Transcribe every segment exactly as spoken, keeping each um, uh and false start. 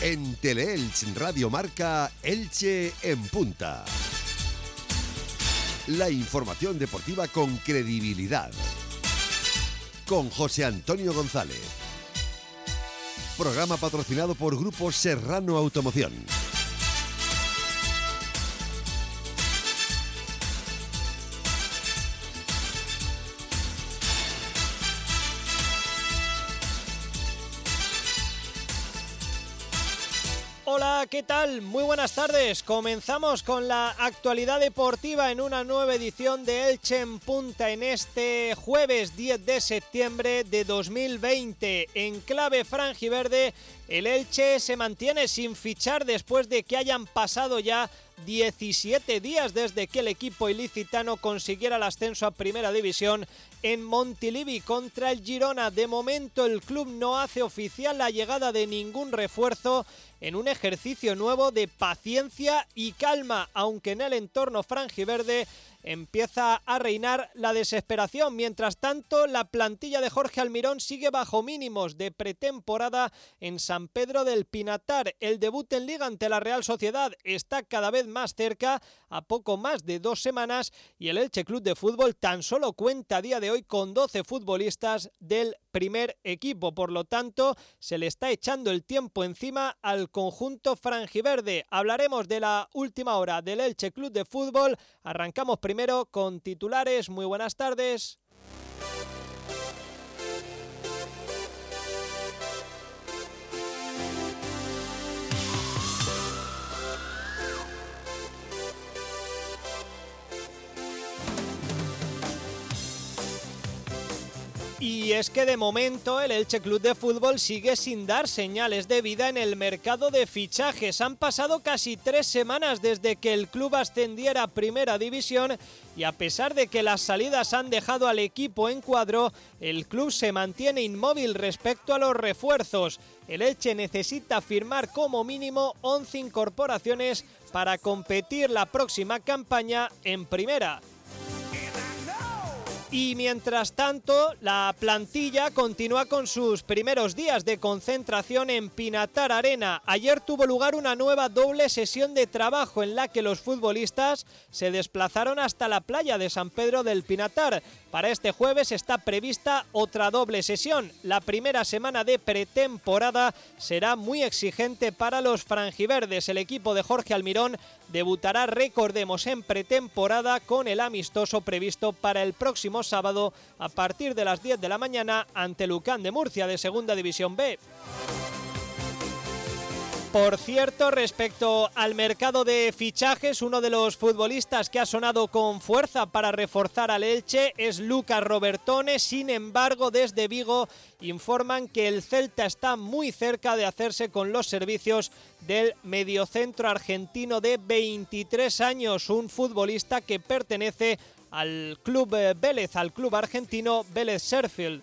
En Teleelch Radio Marca Elche en Punta. La información deportiva con credibilidad. Con José Antonio González. Programa patrocinado por Grupo Serrano Automoción. Hola, ¿qué tal? Muy buenas tardes. Comenzamos con la actualidad deportiva en una nueva edición de Elche en Punta en este jueves diez de septiembre de dos mil veinte. En clave franjiverde, el Elche se mantiene sin fichar después de que hayan pasado ya diecisiete días desde que el equipo ilicitano consiguiera el ascenso a Primera División en Montilivi contra el Girona. De momento el club no hace oficial la llegada de ningún refuerzo en un ejercicio nuevo de paciencia y calma, aunque en el entorno franjiverde empieza a reinar la desesperación. Mientras tanto, la plantilla de Jorge Almirón sigue bajo mínimos de pretemporada en San Pedro del Pinatar. El debut en Liga ante la Real Sociedad está cada vez más cerca, a poco más de dos semanas, y el Elche Club de Fútbol tan solo cuenta a día de hoy con doce futbolistas del primer equipo. Por lo tanto, se le está echando el tiempo encima al conjunto franjiverde. Hablaremos de la última hora del Elche Club de Fútbol. Arrancamos primero con titulares. Muy buenas tardes. Y es que de momento el Elche Club de Fútbol sigue sin dar señales de vida en el mercado de fichajes. Han pasado casi tres semanas desde que el club ascendiera a Primera División y a pesar de que las salidas han dejado al equipo en cuadro, el club se mantiene inmóvil respecto a los refuerzos. El Elche necesita firmar como mínimo once incorporaciones para competir la próxima campaña en Primera. Y mientras tanto, la plantilla continúa con sus primeros días de concentración en Pinatar Arena. Ayer tuvo lugar una nueva doble sesión de trabajo en la que los futbolistas se desplazaron hasta la playa de San Pedro del Pinatar. Para este jueves está prevista otra doble sesión. La primera semana de pretemporada será muy exigente para los franjiverdes. El equipo de Jorge Almirón debutará, recordemos, en pretemporada con el amistoso previsto para el próximo sábado a partir de las diez de la mañana ante Lucán de Murcia de Segunda División B. Por cierto, respecto al mercado de fichajes, uno de los futbolistas que ha sonado con fuerza para reforzar al Elche es Lucas Robertone. Sin embargo, desde Vigo informan que el Celta está muy cerca de hacerse con los servicios del mediocentro argentino de veintitrés años, un futbolista que pertenece al club Vélez, al club argentino Vélez Sarsfield.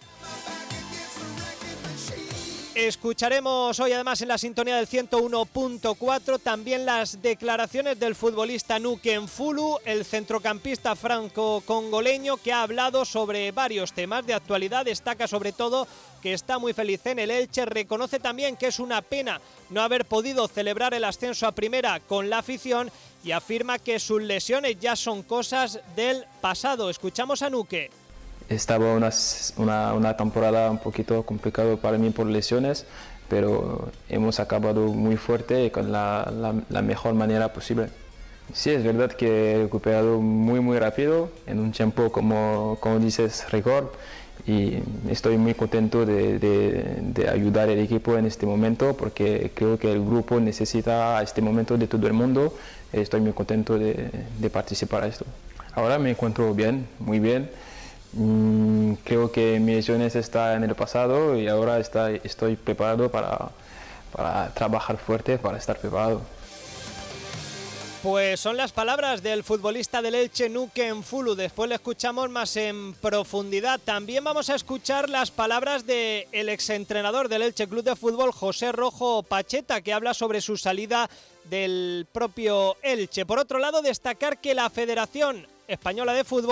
Escucharemos hoy además en la sintonía del ciento uno punto cuatro también las declaraciones del futbolista Nuke Nfulu, el centrocampista franco-congoleño, que ha hablado sobre varios temas de actualidad. Destaca sobre todo que está muy feliz en el Elche, reconoce también que es una pena no haber podido celebrar el ascenso a Primera con la afición y afirma que sus lesiones ya son cosas del pasado. Escuchamos a Nuke. Estaba una, una, una temporada un poquito complicada para mí por lesiones, pero hemos acabado muy fuerte y con la, la, la mejor manera posible. Sí, es verdad que he recuperado muy muy rápido, en un tiempo como, como dices, récord, y estoy muy contento de, de, de ayudar al equipo en este momento porque creo que el grupo necesita a este momento de todo el mundo. Estoy muy contento de, de participar a esto. Ahora me encuentro bien, muy bien. Mm, creo que mi lesiones está en el pasado y ahora está, estoy preparado para, para trabajar fuerte, para estar preparado. Pues son las palabras del futbolista del Elche, Nuke Nfulu. Después le escuchamos más en profundidad. También vamos a escuchar las palabras del exentrenador del Elche Club de Fútbol, José Rojo Pacheta, que habla sobre su salida del propio Elche. Por otro lado, destacar que la Federación Española de Fútbol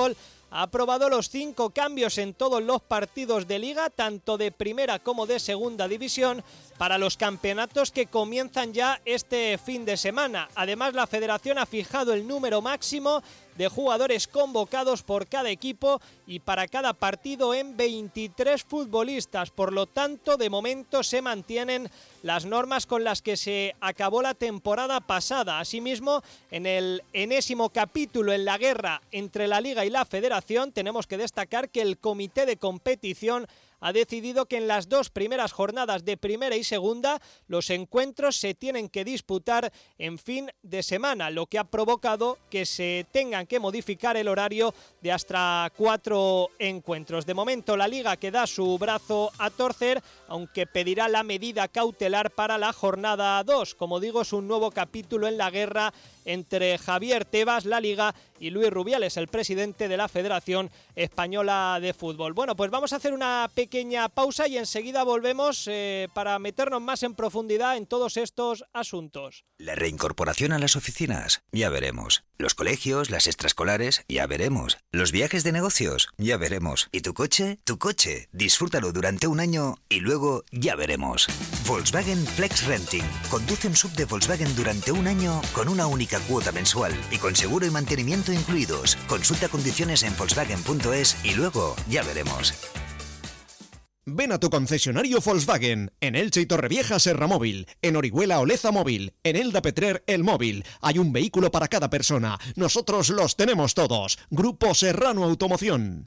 ha aprobado los cinco cambios en todos los partidos de Liga, tanto de primera como de segunda división, para los campeonatos que comienzan ya este fin de semana. Además, la Federación ha fijado el número máximo de jugadores convocados por cada equipo y para cada partido en veintitrés futbolistas. Por lo tanto, de momento se mantienen las normas con las que se acabó la temporada pasada. Asimismo, en el enésimo capítulo en la guerra entre la Liga y la Federación, tenemos que destacar que el comité de competición ha decidido que en las dos primeras jornadas de primera y segunda los encuentros se tienen que disputar en fin de semana, lo que ha provocado que se tengan que modificar el horario de hasta cuatro encuentros. De momento, la Liga que da su brazo a torcer, aunque pedirá la medida cautelar para la jornada dos. Como digo, es un nuevo capítulo en la guerra entre Javier Tebas, la Liga, y Luis Rubiales, el presidente de la Federación Española de Fútbol. Bueno, pues vamos a hacer una pequeña pausa y enseguida volvemos eh, para meternos más en profundidad en todos estos asuntos. La reincorporación a las oficinas, ya veremos. Los colegios, las extraescolares, ya veremos. Los viajes de negocios, ya veremos. ¿Y tu coche? Tu coche. Disfrútalo durante un año y luego ya veremos. Volkswagen Flex Renting. Conduce un sub de Volkswagen durante un año con una única cuota mensual y con seguro y mantenimiento incluidos. Consulta condiciones en volkswagen punto es y luego ya veremos. Ven a tu concesionario Volkswagen, en Elche y Torrevieja Serra Móvil, en Orihuela Oleza Móvil, en Elda Petrer El Móvil. Hay un vehículo para cada persona. Nosotros los tenemos todos. Grupo Serrano Automoción.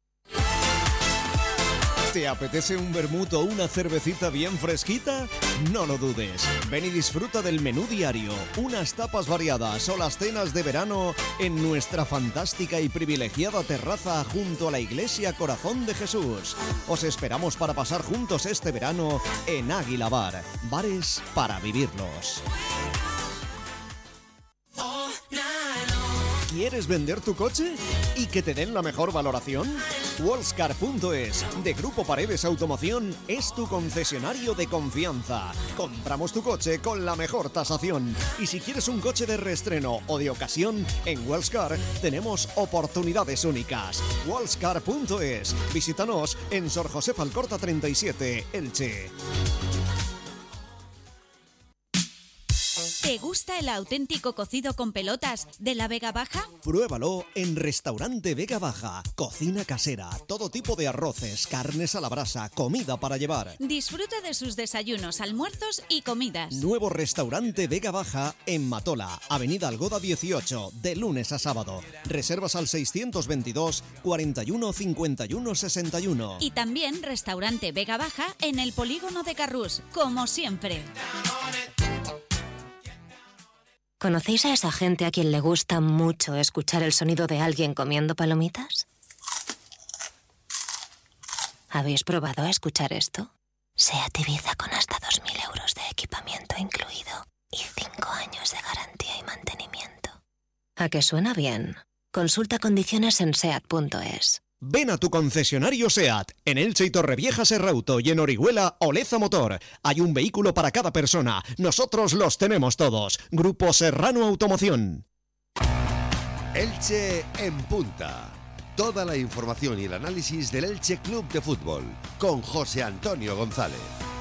¿Te apetece un vermut o una cervecita bien fresquita? No lo dudes. Ven y disfruta del menú diario, unas tapas variadas o las cenas de verano en nuestra fantástica y privilegiada terraza junto a la Iglesia Corazón de Jesús. Os esperamos para pasar juntos este verano en Águila Bar. Bares para vivirlos. ¿Quieres vender tu coche y que te den la mejor valoración? Wallscar punto es, de Grupo Paredes Automoción, es tu concesionario de confianza. Compramos tu coche con la mejor tasación. Y si quieres un coche de reestreno o de ocasión, en Wallscar tenemos oportunidades únicas. Wallscar punto es. Visítanos en Sor José Falcorta treinta y siete, Elche. ¿Te gusta el auténtico cocido con pelotas de la Vega Baja? Pruébalo en Restaurante Vega Baja. Cocina casera, todo tipo de arroces, carnes a la brasa, comida para llevar. Disfruta de sus desayunos, almuerzos y comidas. Nuevo Restaurante Vega Baja en Matola, Avenida Algoda dieciocho, de lunes a sábado. Reservas al seiscientos veintidós, cuarenta y uno, cincuenta y uno, sesenta y uno. Y también Restaurante Vega Baja en el Polígono de Carrús, como siempre. ¿Conocéis a esa gente a quien le gusta mucho escuchar el sonido de alguien comiendo palomitas? ¿Habéis probado a escuchar esto? SEAT Ibiza con hasta dos mil euros de equipamiento incluido y cinco años de garantía y mantenimiento. ¿A que suena bien? Consulta condiciones en seat punto es. Ven a tu concesionario SEAT, en Elche y Torrevieja Serrauto y en Orihuela Oleza Motor. Hay un vehículo para cada persona. Nosotros los tenemos todos. Grupo Serrano Automoción. Elche en punta. Toda la información y el análisis del Elche Club de Fútbol con José Antonio González.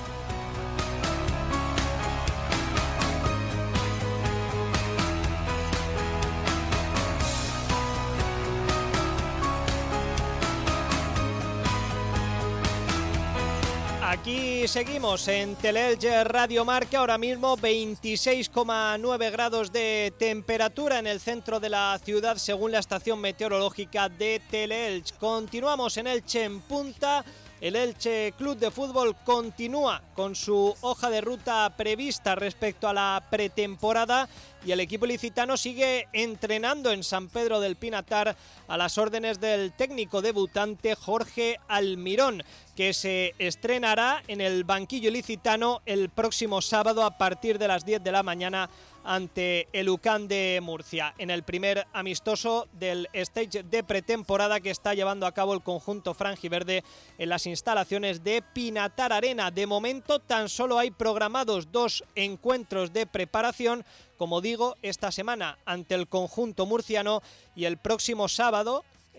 Aquí seguimos en Teleelche Radio Marca, ahora mismo veintiséis coma nueve grados de temperatura en el centro de la ciudad según la estación meteorológica de Teleelche. Continuamos en Elche en punta. El Elche Club de Fútbol continúa con su hoja de ruta prevista respecto a la pretemporada y el equipo ilicitano sigue entrenando en San Pedro del Pinatar a las órdenes del técnico debutante Jorge Almirón, que se estrenará en el banquillo ilicitano el próximo sábado a partir de las diez de la mañana ante el U C A M de Murcia, en el primer amistoso del stage de pretemporada que está llevando a cabo el conjunto franjiverde en las instalaciones de Pinatar Arena. De momento tan solo hay programados dos encuentros de preparación, como digo, esta semana ante el conjunto murciano y el próximo sábado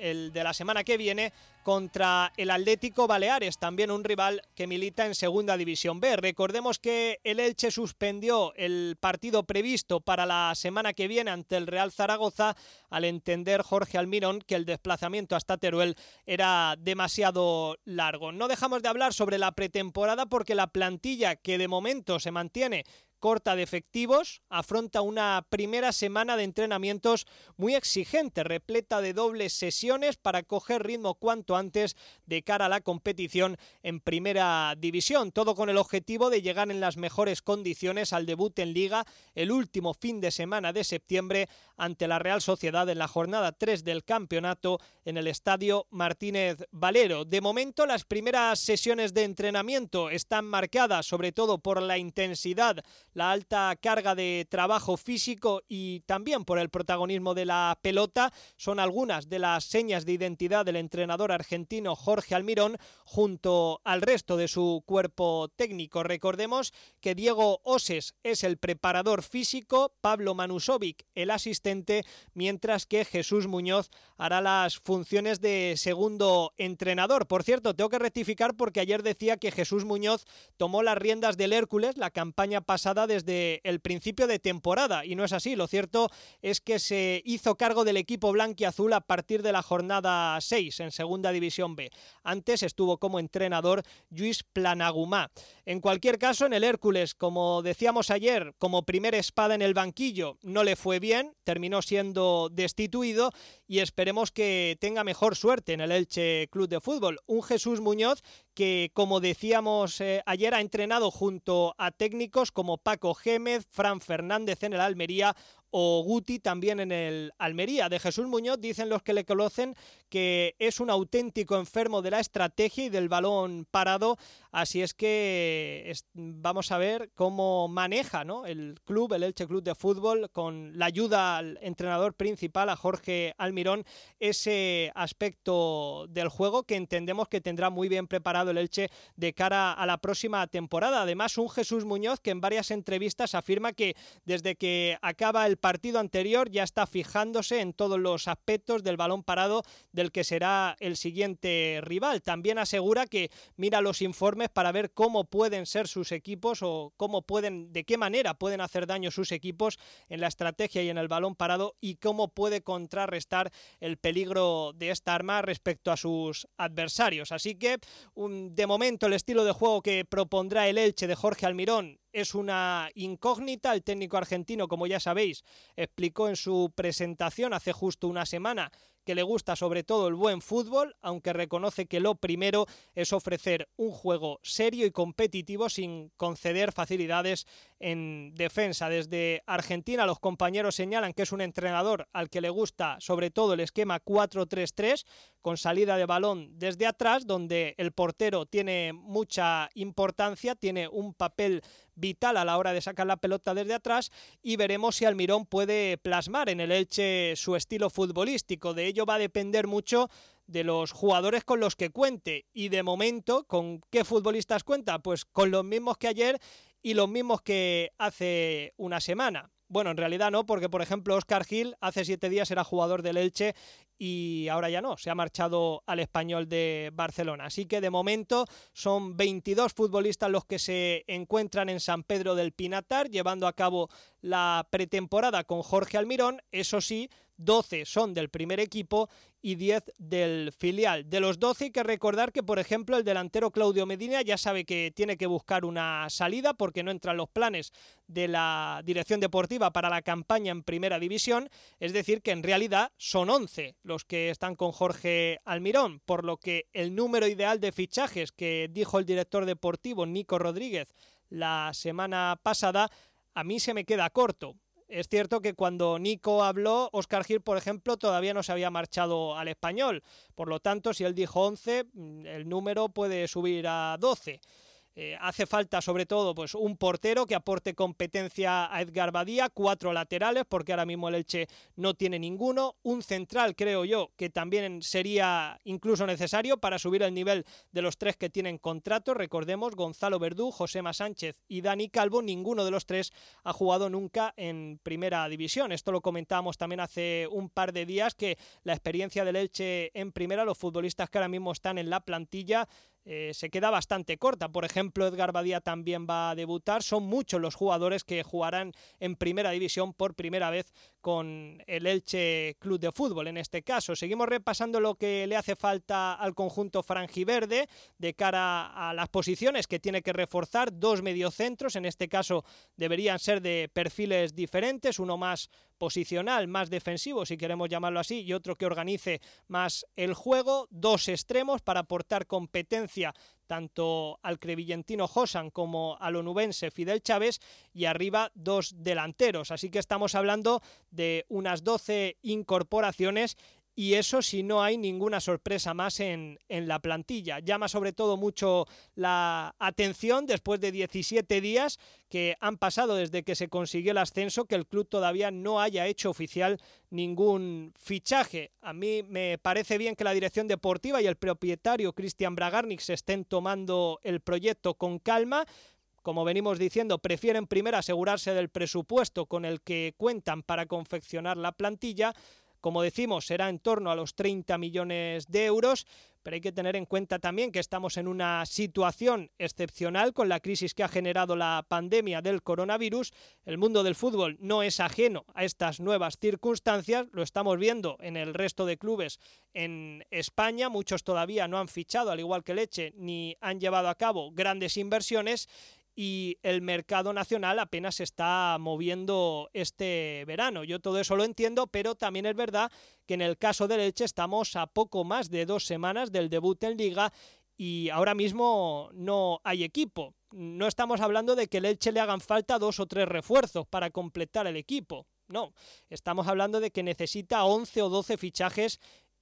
el de la semana que viene, contra el Atlético Baleares, también un rival que milita en Segunda División B. Recordemos que el Elche suspendió el partido previsto para la semana que viene ante el Real Zaragoza al entender Jorge Almirón que el desplazamiento hasta Teruel era demasiado largo. No dejamos de hablar sobre la pretemporada porque la plantilla, que de momento se mantiene corta de efectivos, afronta una primera semana de entrenamientos muy exigente, repleta de dobles sesiones para coger ritmo cuanto antes de cara a la competición en Primera División, todo con el objetivo de llegar en las mejores condiciones al debut en Liga el último fin de semana de septiembre ante la Real Sociedad en la jornada tres del campeonato en el Estadio Martínez Valero. De momento, las primeras sesiones de entrenamiento están marcadas sobre todo por la intensidad, la alta carga de trabajo físico y también por el protagonismo de la pelota. Son algunas de las señas de identidad del entrenador argentino Jorge Almirón junto al resto de su cuerpo técnico. Recordemos que Diego Oses es el preparador físico, Pablo Manusovic el asistente, mientras que Jesús Muñoz hará las funciones de segundo entrenador. Por cierto, tengo que rectificar porque ayer decía que Jesús Muñoz tomó las riendas del Hércules la campaña pasada desde el principio de temporada, y no es así. Lo cierto es que se hizo cargo del equipo blanquiazul a partir de la jornada seis en Segunda División B. Antes estuvo como entrenador Lluís Planagumá. En cualquier caso, en el Hércules, como decíamos ayer, como primer espada en el banquillo, no le fue bien, terminó siendo destituido y esperemos que tenga mejor suerte en el Elche Club de Fútbol. Un Jesús Muñoz que, como decíamos eh, ayer, ha entrenado junto a técnicos como Paco Gémez, Fran Fernández en el Almería o Guti también en el Almería. De Jesús Muñoz dicen los que le conocen que es un auténtico enfermo de la estrategia y del balón parado, así es que es, vamos a ver cómo maneja, ¿no?, el club, el Elche Club de Fútbol, con la ayuda al entrenador principal, a Jorge Almirón, ese aspecto del juego que entendemos que tendrá muy bien preparado el Elche de cara a la próxima temporada. Además, un Jesús Muñoz que en varias entrevistas afirma que desde que acaba el partido anterior ya está fijándose en todos los aspectos del balón parado del que será el siguiente rival. También asegura que mira los informes para ver cómo pueden ser sus equipos o cómo pueden, de qué manera pueden hacer daño sus equipos en la estrategia y en el balón parado, y cómo puede contrarrestar el peligro de esta arma respecto a sus adversarios. Así que un, de momento el estilo de juego que propondrá el Elche de Jorge Almirón es una incógnita. El técnico argentino, como ya sabéis, explicó en su presentación hace justo una semana que le gusta sobre todo el buen fútbol, aunque reconoce que lo primero es ofrecer un juego serio y competitivo sin conceder facilidades en defensa. Desde Argentina los compañeros señalan que es un entrenador al que le gusta sobre todo el esquema cuatro tres tres, con salida de balón desde atrás, donde el portero tiene mucha importancia, tiene un papel vital a la hora de sacar la pelota desde atrás, y veremos si Almirón puede plasmar en el Elche su estilo futbolístico. De ello va a depender mucho de los jugadores con los que cuente, y de momento, ¿con qué futbolistas cuenta? Pues con los mismos que ayer y los mismos que hace una semana. Bueno, en realidad no, porque por ejemplo Óscar Gil hace siete días era jugador del Elche y ahora ya no, se ha marchado al Español de Barcelona. Así que de momento son veintidós futbolistas los que se encuentran en San Pedro del Pinatar llevando a cabo la pretemporada con Jorge Almirón. Eso sí, doce son del primer equipo y diez del filial. De los doce hay que recordar que, por ejemplo, el delantero Claudio Medina ya sabe que tiene que buscar una salida porque no entran los planes de la dirección deportiva para la campaña en Primera División, es decir que en realidad son once los que están con Jorge Almirón, por lo que el número ideal de fichajes que dijo el director deportivo Nico Rodríguez la semana pasada a mí se me queda corto. Es cierto que cuando Nico habló, Óscar Gil, por ejemplo, todavía no se había marchado al Español. Por lo tanto, si él dijo once, el número puede subir a doce. Eh, hace falta sobre todo pues un portero que aporte competencia a Edgar Badía, cuatro laterales porque ahora mismo el Elche no tiene ninguno, un central creo yo que también sería incluso necesario para subir el nivel de los tres que tienen contrato. Recordemos, Gonzalo Verdú, Josema Sánchez y Dani Calvo, ninguno de los tres ha jugado nunca en primera división. Esto lo comentábamos también hace un par de días, que la experiencia del Elche en primera, los futbolistas que ahora mismo están en la plantilla, Eh, se queda bastante corta. Por ejemplo, Edgar Badía también va a debutar. Son muchos los jugadores que jugarán en primera división por primera vez con el Elche Club de Fútbol. En este caso, seguimos repasando lo que le hace falta al conjunto franjiverde de cara a las posiciones que tiene que reforzar. Dos mediocentros, en este caso deberían ser de perfiles diferentes, uno más posicional, más defensivo, si queremos llamarlo así, y otro que organice más el juego. Dos extremos para aportar competencia tanto al crevillentino Josan como al onubense Fidel Chávez, y arriba dos delanteros. Así que estamos hablando de unas doce incorporaciones, y eso si no hay ninguna sorpresa más en, en la plantilla. Llama sobre todo mucho la atención, después de diecisiete días que han pasado desde que se consiguió el ascenso, que el club todavía no haya hecho oficial ningún fichaje. A mí me parece bien que la dirección deportiva y el propietario Cristian Bragarnik se estén tomando el proyecto con calma. Como venimos diciendo, prefieren primero asegurarse del presupuesto con el que cuentan para confeccionar la plantilla. Como decimos, será en torno a los treinta millones de euros, pero hay que tener en cuenta también que estamos en una situación excepcional con la crisis que ha generado la pandemia del coronavirus. El mundo del fútbol no es ajeno a estas nuevas circunstancias, lo estamos viendo en el resto de clubes en España. Muchos todavía no han fichado, al igual que el Elche, ni han llevado a cabo grandes inversiones, y el mercado nacional apenas se está moviendo este verano. Yo todo eso lo entiendo, pero también es verdad que en el caso del Elche estamos a poco más de dos semanas del debut en Liga y ahora mismo no hay equipo. No estamos hablando de que el Elche le hagan falta dos o tres refuerzos para completar el equipo. No, estamos hablando de que necesita once o doce fichajes,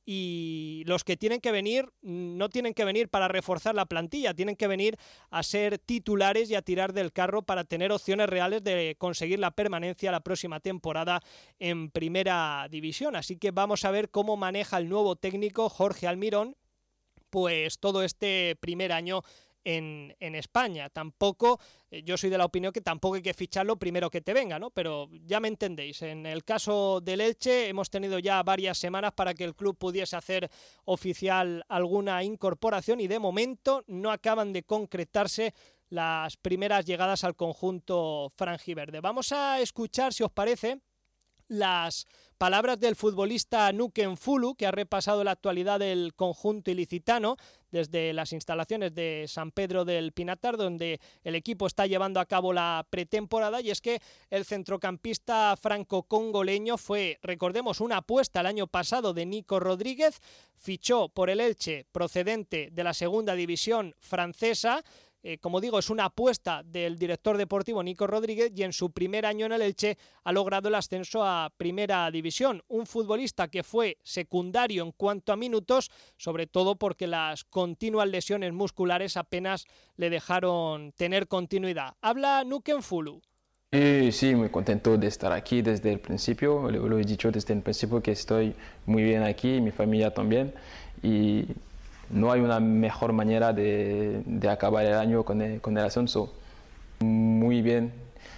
y los que tienen que venir no tienen que venir para reforzar la plantilla, tienen que venir a ser titulares y a tirar del carro para tener opciones reales de conseguir la permanencia la próxima temporada en primera división. Así que vamos a ver cómo maneja el nuevo técnico Jorge Almirón pues todo este primer año En, en España. Tampoco, eh, yo soy de la opinión que tampoco hay que ficharlo primero que te venga, ¿no? Pero ya me entendéis. En el caso del Elche hemos tenido ya varias semanas para que el club pudiese hacer oficial alguna incorporación y de momento no acaban de concretarse las primeras llegadas al conjunto franjiverde. Vamos a escuchar, si os parece, las palabras del futbolista Nuken Fulu, que ha repasado la actualidad del conjunto ilicitano desde las instalaciones de San Pedro del Pinatar, donde el equipo está llevando a cabo la pretemporada. Y es que el centrocampista franco-congoleño fue, recordemos, una apuesta el año pasado de Nico Rodríguez, fichó por el Elche procedente de la segunda división francesa. Eh, como digo, es una apuesta del director deportivo Nico Rodríguez, y en su primer año en el Elche ha logrado el ascenso a primera división. Un futbolista que fue secundario en cuanto a minutos, sobre todo porque las continuas lesiones musculares apenas le dejaron tener continuidad. Habla Nuken Fulu. Sí, sí, muy contento de estar aquí desde el principio. Lo, lo he dicho desde el principio que estoy muy bien aquí, mi familia también, y no hay una mejor manera de, de acabar el año con el, con el ascenso. Muy bien.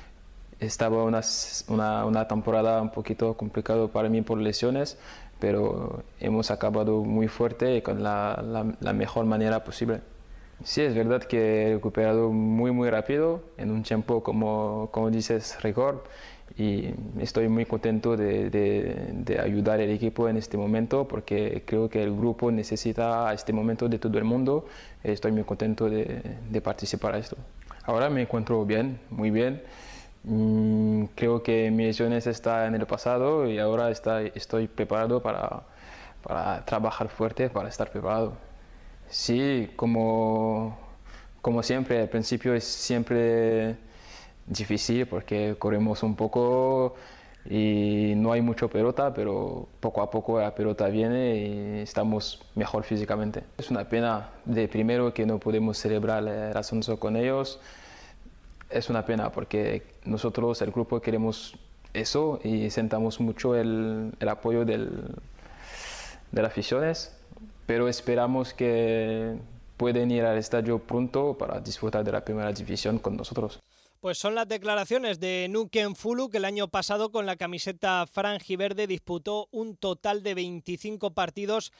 Estaba una, una, una temporada un poquito complicada para mí por lesiones, pero hemos acabado muy fuerte y con la, la, la mejor manera posible. Sí, es verdad que he recuperado muy, muy rápido, en un tiempo, como, como dices, récord. Y estoy muy contento de, de, de ayudar al equipo en este momento, porque creo que el grupo necesita a este momento de todo el mundo. Estoy muy contento de, de participar a esto. Ahora me encuentro bien, muy bien. Mm, creo que mi lesiones está en el pasado y ahora está, estoy preparado para, para trabajar fuerte, para estar preparado. Sí, como, como siempre, al principio es siempre difícil porque corremos un poco, y no hay mucho pelota, pero poco a poco la pelota viene y estamos mejor físicamente. Es una pena de primero que no podemos celebrar el ascenso con ellos. Es una pena porque nosotros, el grupo, queremos eso y sentamos mucho el, el apoyo del, de las aficiones, pero esperamos que pueden ir al estadio pronto para disfrutar de la primera división con nosotros. Pues son las declaraciones de Nuken Fulu, que el año pasado con la camiseta franjiverde disputó un total de veinticinco partidos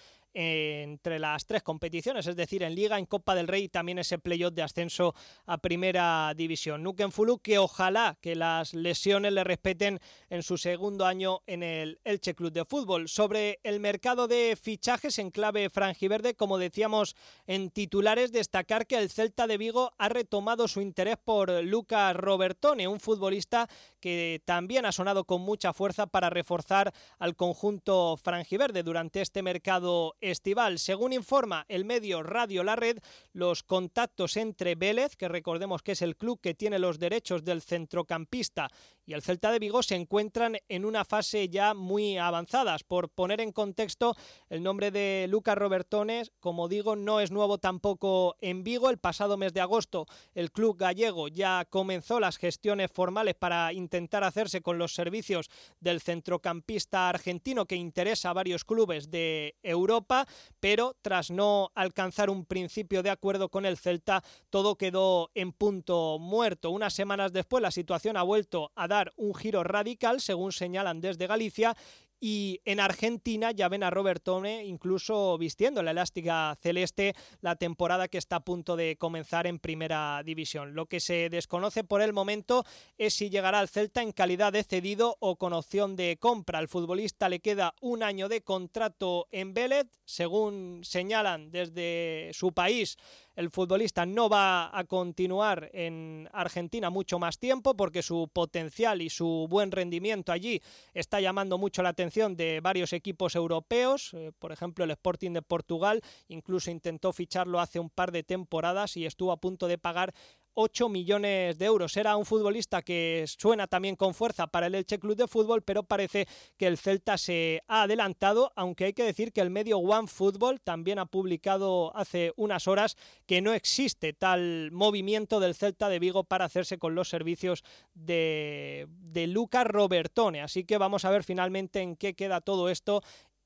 entre las tres competiciones, es decir, en Liga, en Copa del Rey y también ese playoff de ascenso a Primera División. Nuken Fulu, que ojalá que las lesiones le respeten en su segundo año en el Elche Club de Fútbol. Sobre el mercado de fichajes en clave franjiverde, como decíamos en titulares, destacar que el Celta de Vigo ha retomado su interés por Luca Robertone, un futbolista que también ha sonado con mucha fuerza para reforzar al conjunto franjiverde durante este mercado estival. Según informa el medio Radio La Red, los contactos entre Vélez, que recordemos que es el club que tiene los derechos del centrocampista, y el Celta de Vigo se encuentran en una fase ya muy avanzada. Por poner en contexto, el nombre de Luca Robertone, como digo, no es nuevo tampoco en Vigo. El pasado mes de agosto el club gallego ya comenzó las gestiones formales para intentar hacerse con los servicios del centrocampista argentino, que interesa a varios clubes de Europa, pero tras no alcanzar un principio de acuerdo con el Celta, todo quedó en punto muerto. Unas semanas después la situación ha vuelto a dar un giro radical, según señalan desde Galicia, y en Argentina ya ven a Robertone incluso vistiendo la elástica celeste la temporada que está a punto de comenzar en Primera División. Lo que se desconoce por el momento es si llegará al Celta en calidad de cedido o con opción de compra. Al futbolista le queda un año de contrato en Vélez. Según señalan desde su país, el futbolista no va a continuar en Argentina mucho más tiempo porque su potencial y su buen rendimiento allí está llamando mucho la atención de varios equipos europeos. Eh, por ejemplo, el Sporting de Portugal incluso intentó ficharlo hace un par de temporadas y estuvo a punto de pagar ocho millones de euros. Era un futbolista que suena también con fuerza para el Elche Club de Fútbol, pero parece que el Celta se ha adelantado, aunque hay que decir que el medio OneFootball también ha publicado hace unas horas que no existe tal movimiento del Celta de Vigo para hacerse con los servicios de, de Luca Robertone. Así que vamos a ver finalmente en qué queda todo esto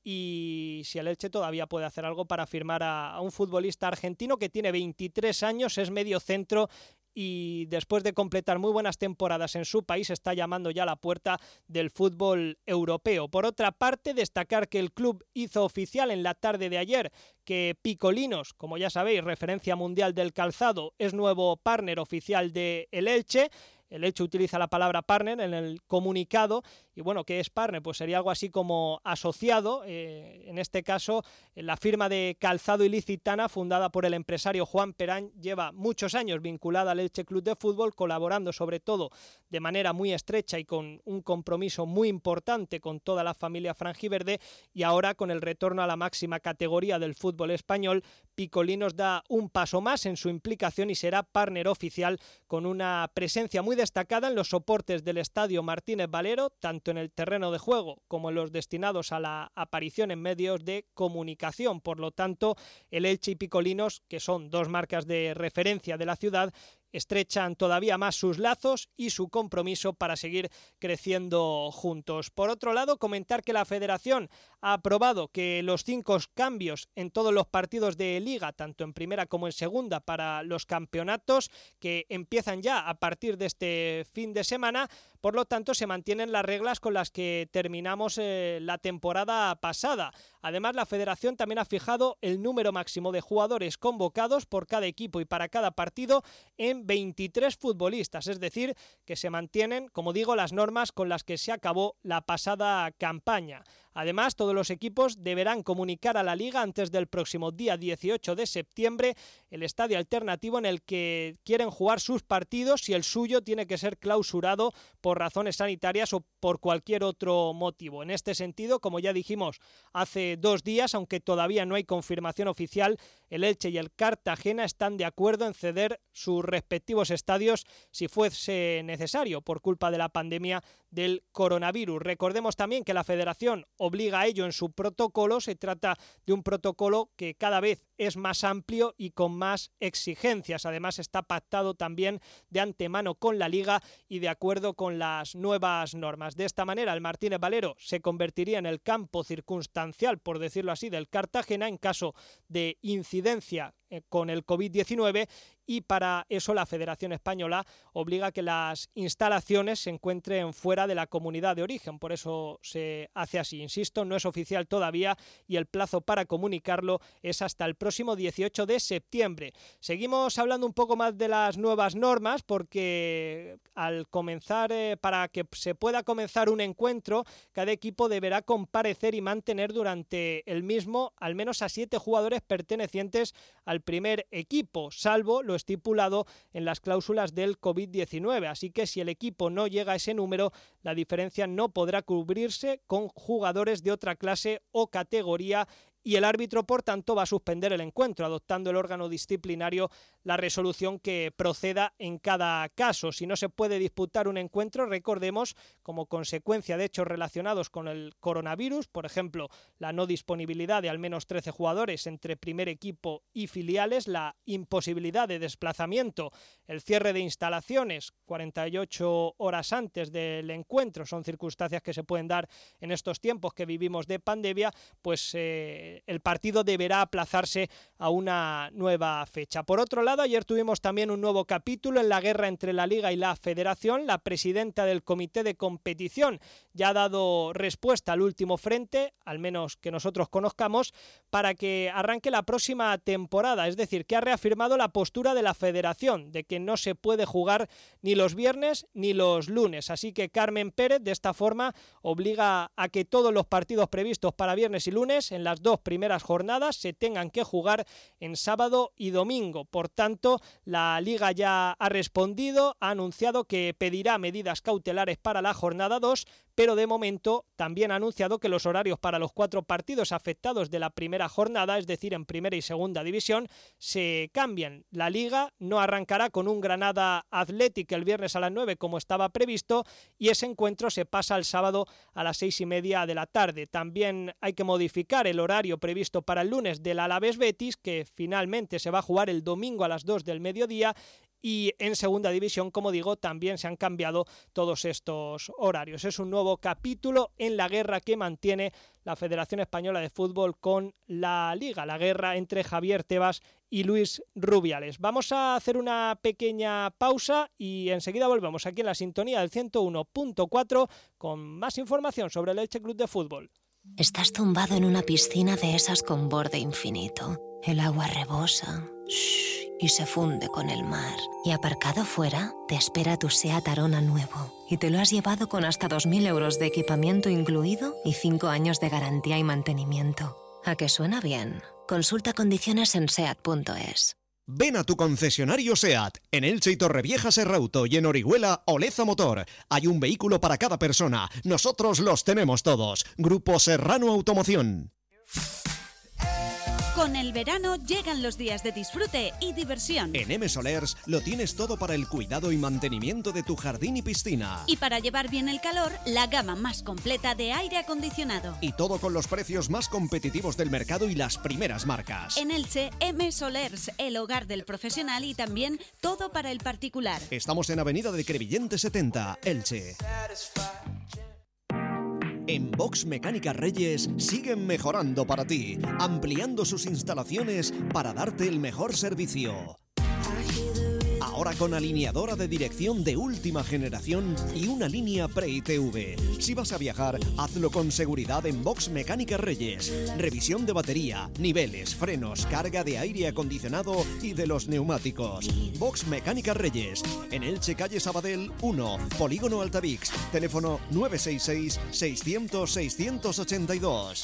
y si el Elche todavía puede hacer algo para firmar a, a un futbolista argentino que tiene veintitrés años, es medio centro y después de completar muy buenas temporadas en su país está llamando ya a la puerta del fútbol europeo. Por otra parte, destacar que el club hizo oficial en la tarde de ayer que Picolinos, como ya sabéis, referencia mundial del calzado, es nuevo partner oficial de el Elche. El Elche utiliza la palabra partner en el comunicado y bueno, ¿qué es partner? Pues sería algo así como asociado, eh, en este caso la firma de Calzado Ilicitana, fundada por el empresario Juan Perán, lleva muchos años vinculada al Elche Club de Fútbol, colaborando sobre todo de manera muy estrecha y con un compromiso muy importante con toda la familia franjiverde, y ahora con el retorno a la máxima categoría del fútbol español, Picolinos da un paso más en su implicación y será partner oficial con una presencia muy destacada en los soportes del Estadio Martínez Valero, tanto en el terreno de juego como en los destinados a la aparición en medios de comunicación. Por lo tanto, el Elche y Picolinos, que son dos marcas de referencia de la ciudad, estrechan todavía más sus lazos y su compromiso para seguir creciendo juntos. Por otro lado, comentar que la Federación ha aprobado que los cinco cambios en todos los partidos de Liga, tanto en primera como en segunda, para los campeonatos que empiezan ya a partir de este fin de semana, por lo tanto se mantienen las reglas con las que terminamos eh, la temporada pasada. Además, la Federación también ha fijado el número máximo de jugadores convocados por cada equipo y para cada partido en veintitrés futbolistas, es decir, que se mantienen, como digo, las normas con las que se acabó la pasada campaña. Además, todos los equipos deberán comunicar a la Liga antes del próximo día dieciocho de septiembre el estadio alternativo en el que quieren jugar sus partidos, si el suyo tiene que ser clausurado por razones sanitarias o por cualquier otro motivo. En este sentido, como ya dijimos hace dos días, aunque todavía no hay confirmación oficial, el Elche y el Cartagena están de acuerdo en ceder sus respectivos estadios si fuese necesario por culpa de la pandemia del coronavirus. Recordemos también que la Federación obliga a ello en su protocolo. Se trata de un protocolo que cada vez es más amplio y con más exigencias. Además, está pactado también de antemano con la Liga y de acuerdo con las nuevas normas. De esta manera, el Martínez Valero se convertiría en el campo circunstancial, por decirlo así, del Cartagena en caso de incidencia con el covid diecinueve, y para eso la Federación Española obliga a que las instalaciones se encuentren fuera de la comunidad de origen. Por eso se hace así. Insisto, no es oficial todavía y el plazo para comunicarlo es hasta el próximo dieciocho de septiembre. Seguimos hablando un poco más de las nuevas normas porque al comenzar, eh, para que se pueda comenzar un encuentro, cada equipo deberá comparecer y mantener durante el mismo al menos a siete jugadores pertenecientes al primer equipo, salvo lo estipulado en las cláusulas del covid diecinueve. Así que si el equipo no llega a ese número, la diferencia no podrá cubrirse con jugadores de otra clase o categoría y el árbitro, por tanto, va a suspender el encuentro, adoptando el órgano disciplinario la resolución que proceda en cada caso. Si no se puede disputar un encuentro, recordemos, como consecuencia de hechos relacionados con el coronavirus, por ejemplo, la no disponibilidad de al menos trece jugadores entre primer equipo y filiales, la imposibilidad de desplazamiento, el cierre de instalaciones cuarenta y ocho horas antes del encuentro, son circunstancias que se pueden dar en estos tiempos que vivimos de pandemia, pues eh, el partido deberá aplazarse a una nueva fecha. Por otro lado, ayer tuvimos también un nuevo capítulo en la guerra entre la Liga y la Federación. La presidenta del Comité de Competición ya ha dado respuesta al último frente, al menos que nosotros conozcamos, para que arranque la próxima temporada. Es decir, que ha reafirmado la postura de la Federación de que no se puede jugar ni los viernes ni los lunes. Así que Carmen Pérez, de esta forma, obliga a que todos los partidos previstos para viernes y lunes en las dos primeras jornadas se tengan que jugar en sábado y domingo. Por tanto, la Liga ya ha respondido, ha anunciado que pedirá medidas cautelares para la jornada dos, pero de momento también ha anunciado que los horarios para los cuatro partidos afectados de la primera jornada, es decir, en primera y segunda división, se cambian. La Liga no arrancará con un Granada Athletic el viernes a las nueve como estaba previsto y ese encuentro se pasa al sábado a las seis y media de la tarde. También hay que modificar el horario previsto para el lunes del Alavés Betis, que finalmente se va a jugar el domingo a las dos del mediodía. Y en segunda división, como digo, también se han cambiado todos estos horarios. Es un nuevo capítulo en la guerra que mantiene la Federación Española de Fútbol con la Liga, la guerra entre Javier Tebas y Luis Rubiales. Vamos a hacer una pequeña pausa y enseguida volvemos aquí en la sintonía del ciento uno punto cuatro con más información sobre el Elche Club de Fútbol. Estás tumbado en una piscina de esas con borde infinito. El agua rebosa shh, y se funde con el mar. Y aparcado fuera, te espera tu SEAT Arona nuevo. Y te lo has llevado con hasta dos mil euros de equipamiento incluido y cinco años de garantía y mantenimiento. ¿A que suena bien? Consulta condiciones en seat punto es. Ven a tu concesionario SEAT, en Elche y Torrevieja Serrauto y en Orihuela Oleza Motor. Hay un vehículo para cada persona. Nosotros los tenemos todos. Grupo Serrano Automoción. Con el verano llegan los días de disfrute y diversión. En M Solers lo tienes todo para el cuidado y mantenimiento de tu jardín y piscina. Y para llevar bien el calor, la gama más completa de aire acondicionado. Y todo con los precios más competitivos del mercado y las primeras marcas. En Elche, M Solers, el hogar del profesional y también todo para el particular. Estamos en Avenida de Crevillente setenta, Elche. En Box Mecánica Reyes siguen mejorando para ti, ampliando sus instalaciones para darte el mejor servicio. Ahora con alineadora de dirección de última generación y una línea Pre-I T V. Si vas a viajar, hazlo con seguridad en Box Mecánica Reyes. Revisión de batería, niveles, frenos, carga de aire acondicionado y de los neumáticos. Box Mecánica Reyes. En Elche, calle Sabadell uno, Polígono Altavix. Teléfono nueve seis seis, seiscientos, seiscientos ochenta y dos.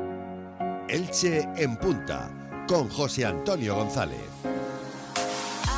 Elche en punta, con José Antonio González.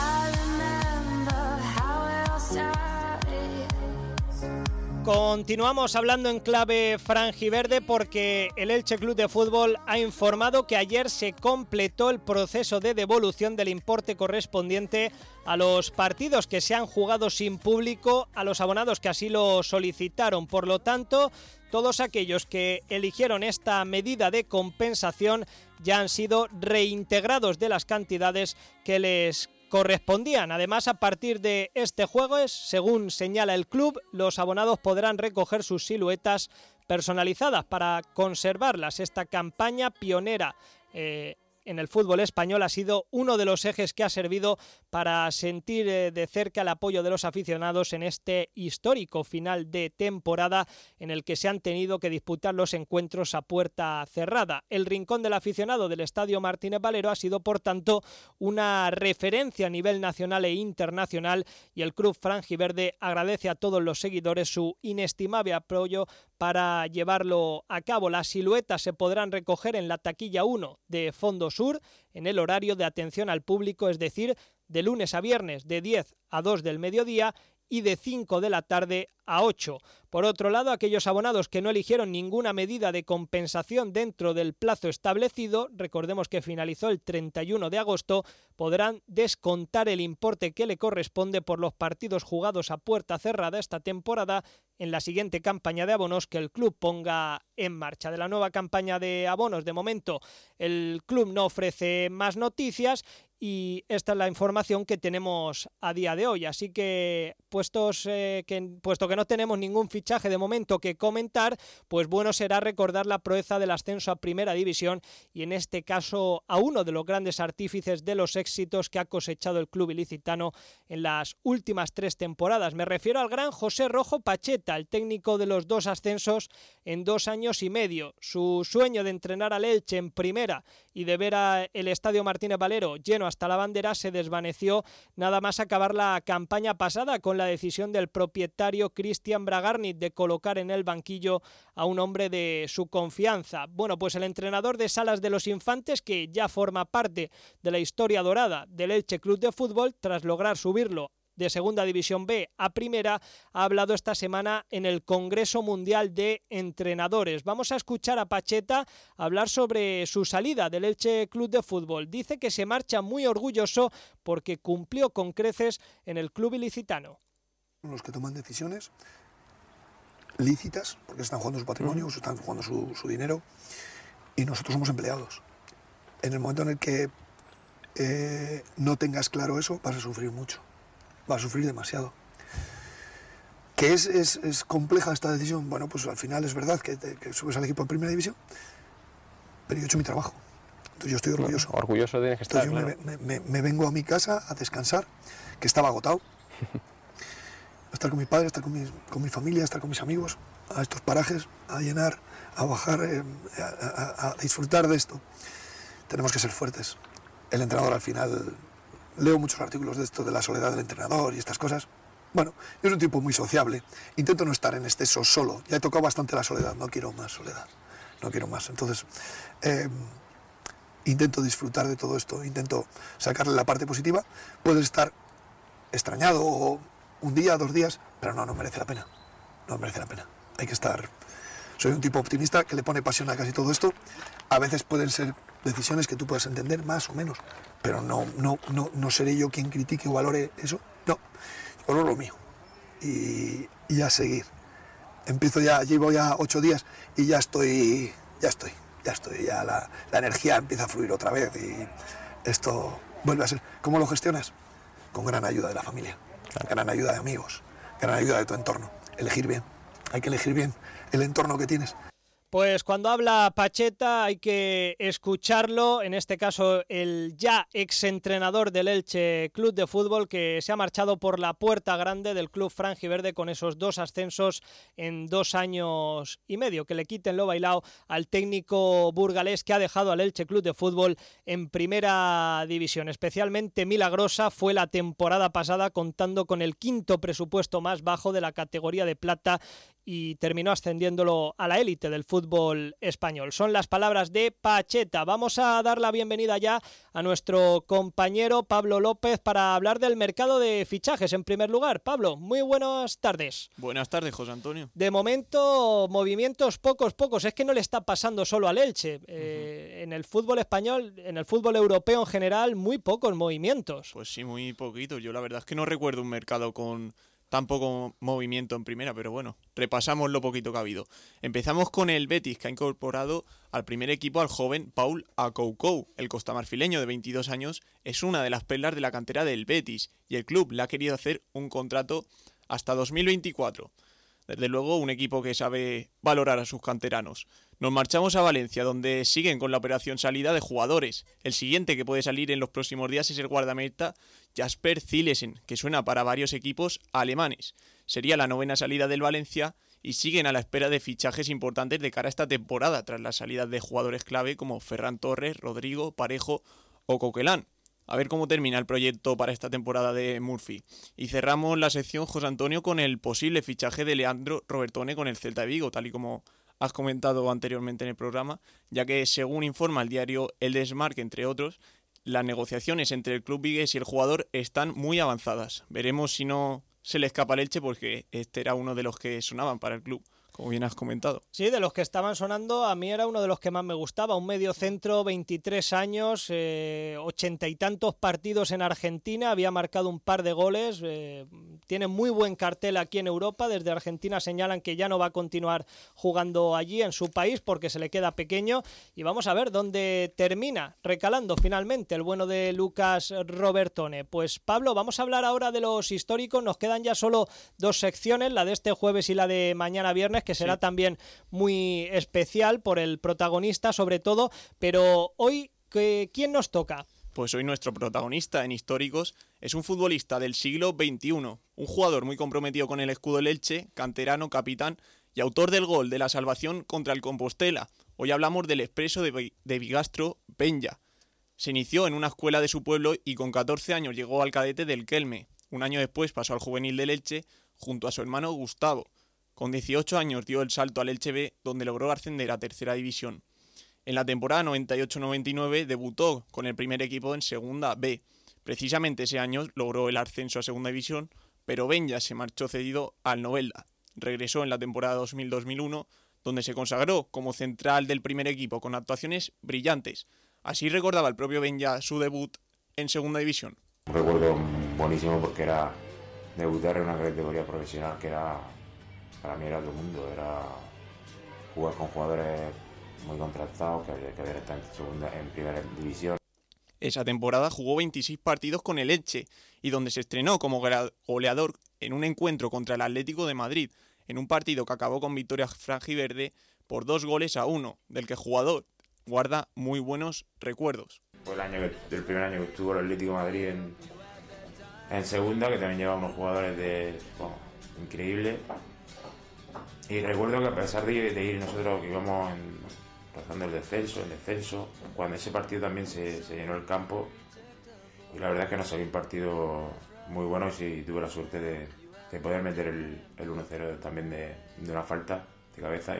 Continuamos hablando en clave franjiverde porque el Elche Club de Fútbol ha informado que ayer se completó el proceso de devolución del importe correspondiente a los partidos que se han jugado sin público a los abonados que así lo solicitaron. Por lo tanto, todos aquellos que eligieron esta medida de compensación ya han sido reintegrados de las cantidades que les correspondían. Además, a partir de este jueves, según señala el club, los abonados podrán recoger sus siluetas personalizadas para conservarlas. Esta campaña pionera eh, en el fútbol español ha sido uno de los ejes que ha servido para sentir eh, de cerca el apoyo de los aficionados en este histórico final de temporada en el que se han tenido que disputar los encuentros a puerta cerrada. El rincón del aficionado del Estadio Martínez Valero ha sido, por tanto, una referencia a nivel nacional e internacional, y el club franjiverde agradece a todos los seguidores su inestimable apoyo para llevarlo a cabo. Las siluetas se podrán recoger en la taquilla uno de Fondo Sur en el horario de atención al público, es decir, de lunes a viernes de diez a dos del mediodía y de cinco de la tarde a ocho. Por otro lado, aquellos abonados que no eligieron ninguna medida de compensación dentro del plazo establecido, recordemos que finalizó el treinta y uno de agosto, podrán descontar el importe que le corresponde por los partidos jugados a puerta cerrada esta temporada en la siguiente campaña de abonos que el club ponga en marcha. De la nueva campaña de abonos, de momento, el club no ofrece más noticias y esta es la información que tenemos a día de hoy. Así que, puestos, eh, que, puesto que no tenemos ningún fichaje de momento que comentar, pues bueno será recordar la proeza del ascenso a Primera División y en este caso a uno de los grandes artífices de los éxitos que ha cosechado el club ilicitano en las últimas tres temporadas. Me refiero al gran José Rojo Pacheta, el técnico de los dos ascensos en dos años y medio. Su sueño de entrenar al Elche en Primera y de ver a el Estadio Martínez Valero lleno hasta la bandera se desvaneció nada más acabar la campaña pasada con la decisión del propietario Cristian Bragarnit de colocar en el banquillo a un hombre de su confianza. Bueno, pues el entrenador de Salas de los Infantes, que ya forma parte de la historia dorada del Elche Club de Fútbol, tras lograr subirlo de Segunda División B a Primera, ha hablado esta semana en el Congreso Mundial de Entrenadores. Vamos a escuchar a Pacheta hablar sobre su salida del Elche Club de Fútbol. Dice que se marcha muy orgulloso porque cumplió con creces en el club ilicitano. Los que toman decisiones lícitas, porque están jugando su patrimonio, mm. están jugando su, su dinero, y nosotros somos empleados. En el momento en el que eh, no tengas claro eso, vas a sufrir mucho. Va a sufrir demasiado. ¿Que es, es, es compleja esta decisión? Bueno, pues al final es verdad que, te, que subes al equipo en Primera División, pero yo he hecho mi trabajo. Entonces yo estoy orgulloso. Claro, orgulloso tienes que estar. Entonces yo claro. me, me, me vengo a mi casa a descansar, que estaba agotado. A estar con mi padre, a estar con mi, con mi familia, a estar con mis amigos, a estos parajes, a llenar, a bajar, eh, a, a, a disfrutar de esto. Tenemos que ser fuertes. El entrenador al final... Leo muchos artículos de esto, de la soledad del entrenador y estas cosas. Bueno, yo soy un tipo muy sociable. Intento no estar en exceso solo. Ya he tocado bastante la soledad. No quiero más soledad. No quiero más. Entonces, eh, intento disfrutar de todo esto. Intento sacarle la parte positiva. Puedes estar extrañado un día, dos días, pero no, no merece la pena. No merece la pena. Hay que estar... Soy un tipo optimista que le pone pasión a casi todo esto. A veces pueden ser decisiones que tú puedas entender más o menos, pero no, no, no, no seré yo quien critique o valore eso. No, yo valoro lo mío y, y a seguir. Empiezo ya, llevo ya ocho días y ya estoy, ya estoy, ya estoy, ya la, la energía empieza a fluir otra vez y esto vuelve a ser. ¿Cómo lo gestionas? Con gran ayuda de la familia, gran ayuda de amigos, gran ayuda de tu entorno. Elegir bien, hay que elegir bien el entorno que tienes. Pues cuando habla Pacheta hay que escucharlo, en este caso el ya exentrenador del Elche Club de Fútbol, que se ha marchado por la puerta grande del club franjiverde con esos dos ascensos en dos años y medio, que le quiten lo bailado al técnico burgalés que ha dejado al Elche Club de Fútbol en Primera División. Especialmente milagrosa fue la temporada pasada, contando con el quinto presupuesto más bajo de la categoría de plata y terminó ascendiéndolo a la élite del fútbol español. Son las palabras de Pacheta. Vamos a dar la bienvenida ya a nuestro compañero Pablo López para hablar del mercado de fichajes. En primer lugar, Pablo, muy buenas tardes. Buenas tardes, José Antonio. De momento, movimientos pocos, pocos. Es que no le está pasando solo al Elche. Eh, uh-huh. En el fútbol español, en el fútbol europeo en general, muy pocos movimientos. Pues sí, muy poquitos. Yo la verdad es que no recuerdo un mercado con tan poco movimiento en primera, pero bueno, repasamos lo poquito que ha habido. Empezamos con el Betis, que ha incorporado al primer equipo al joven Paul Acoucou. El costamarfileño de veintidós años es una de las perlas de la cantera del Betis y el club le ha querido hacer un contrato hasta dos mil veinticuatro. Desde luego, un equipo que sabe valorar a sus canteranos. Nos marchamos a Valencia, donde siguen con la operación salida de jugadores. El siguiente que puede salir en los próximos días es el guardameta Jasper Cillesen, que suena para varios equipos alemanes. Sería la novena salida del Valencia y siguen a la espera de fichajes importantes de cara a esta temporada, tras las salidas de jugadores clave como Ferran Torres, Rodrigo, Parejo o Coquelin. A ver cómo termina el proyecto para esta temporada de Murphy. Y cerramos la sección, José Antonio, con el posible fichaje de Leandro Robertone con el Celta de Vigo, tal y como has comentado anteriormente en el programa, ya que según informa el diario El Desmarque, entre otros, las negociaciones entre el club vigués y el jugador están muy avanzadas. Veremos si no se le escapa el Elche, porque este era uno de los que sonaban para el club, como bien has comentado. Sí, de los que estaban sonando, a mí era uno de los que más me gustaba. Un medio centro, veintitrés años, eh, ochenta y tantos partidos en Argentina, había marcado un par de goles, eh, tiene muy buen cartel aquí en Europa. Desde Argentina señalan que ya no va a continuar jugando allí en su país porque se le queda pequeño, y vamos a ver dónde termina recalando finalmente el bueno de Lucas Robertone. Pues Pablo, vamos a hablar ahora de los históricos. Nos quedan ya solo dos secciones, la de este jueves y la de mañana viernes, que será sí. también muy especial por el protagonista sobre todo, pero hoy, ¿quién nos toca? Pues hoy nuestro protagonista en históricos es un futbolista del siglo veintiuno, un jugador muy comprometido con el escudo del Elche, canterano, capitán y autor del gol de la salvación contra el Compostela. Hoy hablamos del expreso de, de Bigastro, Benja. Se inició en una escuela de su pueblo y con catorce años llegó al cadete del Kelme. Un año después pasó al juvenil del Elche junto a su hermano Gustavo. Con dieciocho años dio el salto al Elche B, donde logró ascender a tercera división. En la temporada noventa y ocho noventa y nueve debutó con el primer equipo en segunda B. Precisamente ese año logró el ascenso a segunda división, pero Benja se marchó cedido al Novelda. Regresó en la temporada dos mil dos mil uno, donde se consagró como central del primer equipo con actuaciones brillantes. Así recordaba el propio Benja su debut en segunda división. Un recuerdo buenísimo porque era debutar en una categoría profesional que era... Para mí era otro mundo, era jugar con jugadores muy contrastados que, que habían estado en, segunda, en primera división. Esa temporada jugó veintiséis partidos con el Elche y donde se estrenó como goleador en un encuentro contra el Atlético de Madrid, en un partido que acabó con victoria franjiverde por dos goles a uno, del que el jugador guarda muy buenos recuerdos. Fue el, año que, el primer año que estuvo el Atlético de Madrid en, en segunda, que también llevaba unos jugadores de bueno, increíbles. Y recuerdo que a pesar de, de ir nosotros, íbamos en, rozando el descenso, el descenso, cuando ese partido también se, se llenó el campo, y la verdad es que nos salió un partido muy bueno y sí, tuve la suerte de, de poder meter el, el uno cero también de, de una falta de cabeza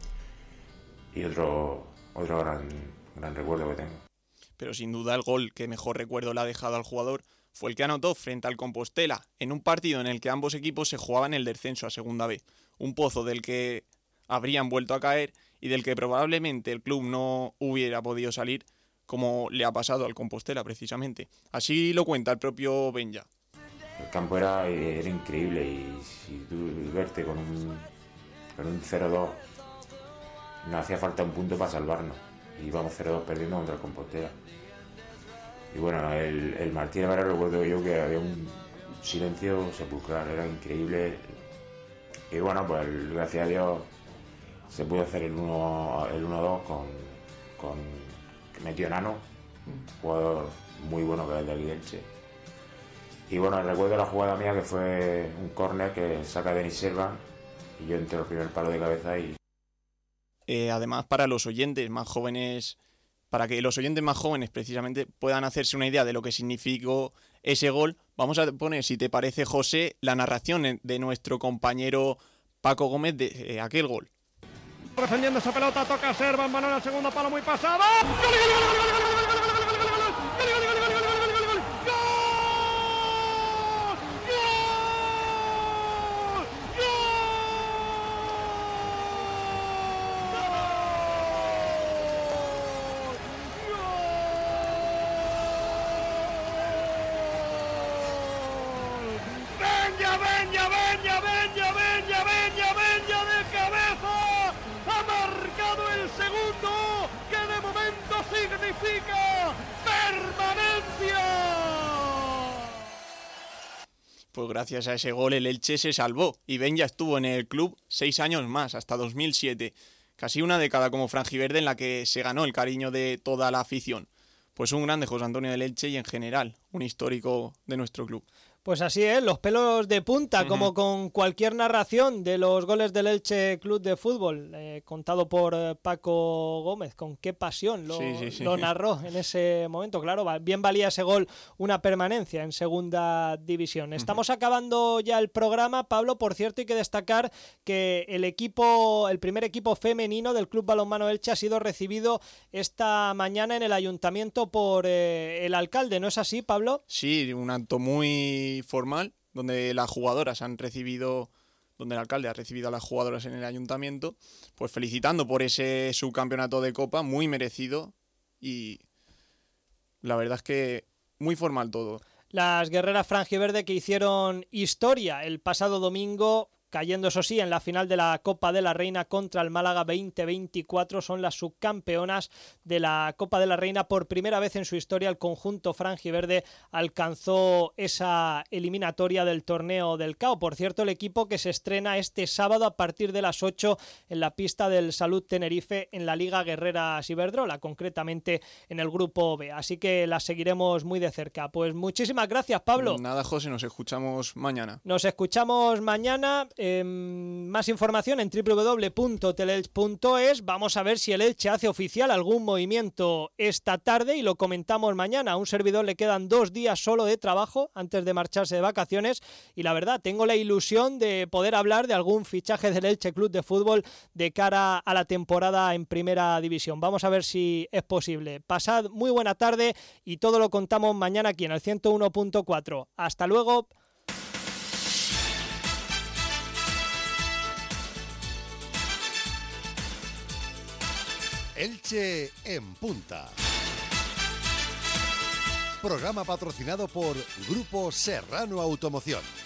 y, y otro, otro gran, gran recuerdo que tengo. Pero sin duda el gol que mejor recuerdo le ha dejado al jugador fue el que anotó frente al Compostela, en un partido en el que ambos equipos se jugaban el descenso a segunda B. Un pozo del que habrían vuelto a caer y del que probablemente el club no hubiera podido salir, como le ha pasado al Compostela precisamente. Así lo cuenta el propio Benja. El campo era, era increíble y si tú verte con un, con un cero dos, no hacía falta un punto para salvarnos. Y íbamos cero dos perdiendo contra el Compostela. Y bueno, el, el Martínez Vara recuerdo yo que había un silencio sepulcral, era increíble. Y bueno, pues gracias a Dios se pudo hacer el uno dos con, con que metió Nano, un jugador muy bueno que es de aquí del Elche. Y bueno, recuerdo la jugada mía que fue un córner que saca Denis Servan y yo entro el primer palo de cabeza y... Eh, además, para los oyentes más jóvenes, para que los oyentes más jóvenes precisamente puedan hacerse una idea de lo que significó ese gol, vamos a poner, si te parece, José, la narración de nuestro compañero Paco Gómez de eh, aquel gol. Defendiendo esa pelota, toca Servan, balón al segundo palo muy pasado. ¡Gol, gol, gol, gol, gol, gol, gol, gol, gol, gol, gol, gol, Venga, venga, venga, venga, venga, venga de cabeza. Ha marcado el segundo, que de momento significa permanencia. Pues gracias a ese gol el Elche se salvó y Benja estuvo en el club seis años más, hasta dos mil siete. Casi una década como franjiverde en la que se ganó el cariño de toda la afición. Pues un grande José Antonio del Elche y en general un histórico de nuestro club. Pues así es, los pelos de punta, uh-huh. como con cualquier narración de los goles del Elche Club de Fútbol, eh, contado por eh, Paco Gómez. Con qué pasión lo, sí, sí, sí. lo narró en ese momento. Claro, bien valía ese gol una permanencia en segunda división. Estamos uh-huh. acabando ya el programa, Pablo. Por cierto, hay que destacar que el equipo, el primer equipo femenino del Club Balonmano Elche ha sido recibido esta mañana en el ayuntamiento por eh, el alcalde. ¿No es así, Pablo? Sí, un acto muy formal, donde las jugadoras han recibido, donde el alcalde ha recibido a las jugadoras en el ayuntamiento, pues felicitando por ese subcampeonato de Copa, muy merecido, y la verdad es que muy formal todo. Las guerreras franjiverde que hicieron historia el pasado domingo, cayendo eso sí en la final de la Copa de la Reina contra el Málaga veinte veinticuatro, son las subcampeonas de la Copa de la Reina. Por primera vez en su historia el conjunto franjiverde alcanzó esa eliminatoria del torneo del C A O. Por cierto, el equipo que se estrena este sábado a partir de las ocho en la pista del Salud Tenerife en la Liga Guerreras Iberdrola, concretamente en el grupo B, así que las seguiremos muy de cerca. Pues muchísimas gracias, Pablo. Nada, José, nos escuchamos mañana. Nos escuchamos mañana. Eh, más información en doble u doble u doble u punto teleelch punto es. Vamos a ver si el Elche hace oficial algún movimiento esta tarde y lo comentamos mañana. A un servidor le quedan dos días solo de trabajo antes de marcharse de vacaciones y la verdad tengo la ilusión de poder hablar de algún fichaje del Elche Club de Fútbol de cara a la temporada en Primera División. Vamos a ver si es posible. Pasad muy buena tarde y todo lo contamos mañana aquí en el ciento uno punto cuatro. Hasta luego. Elche en Punta. Programa patrocinado por Grupo Serrano Automoción.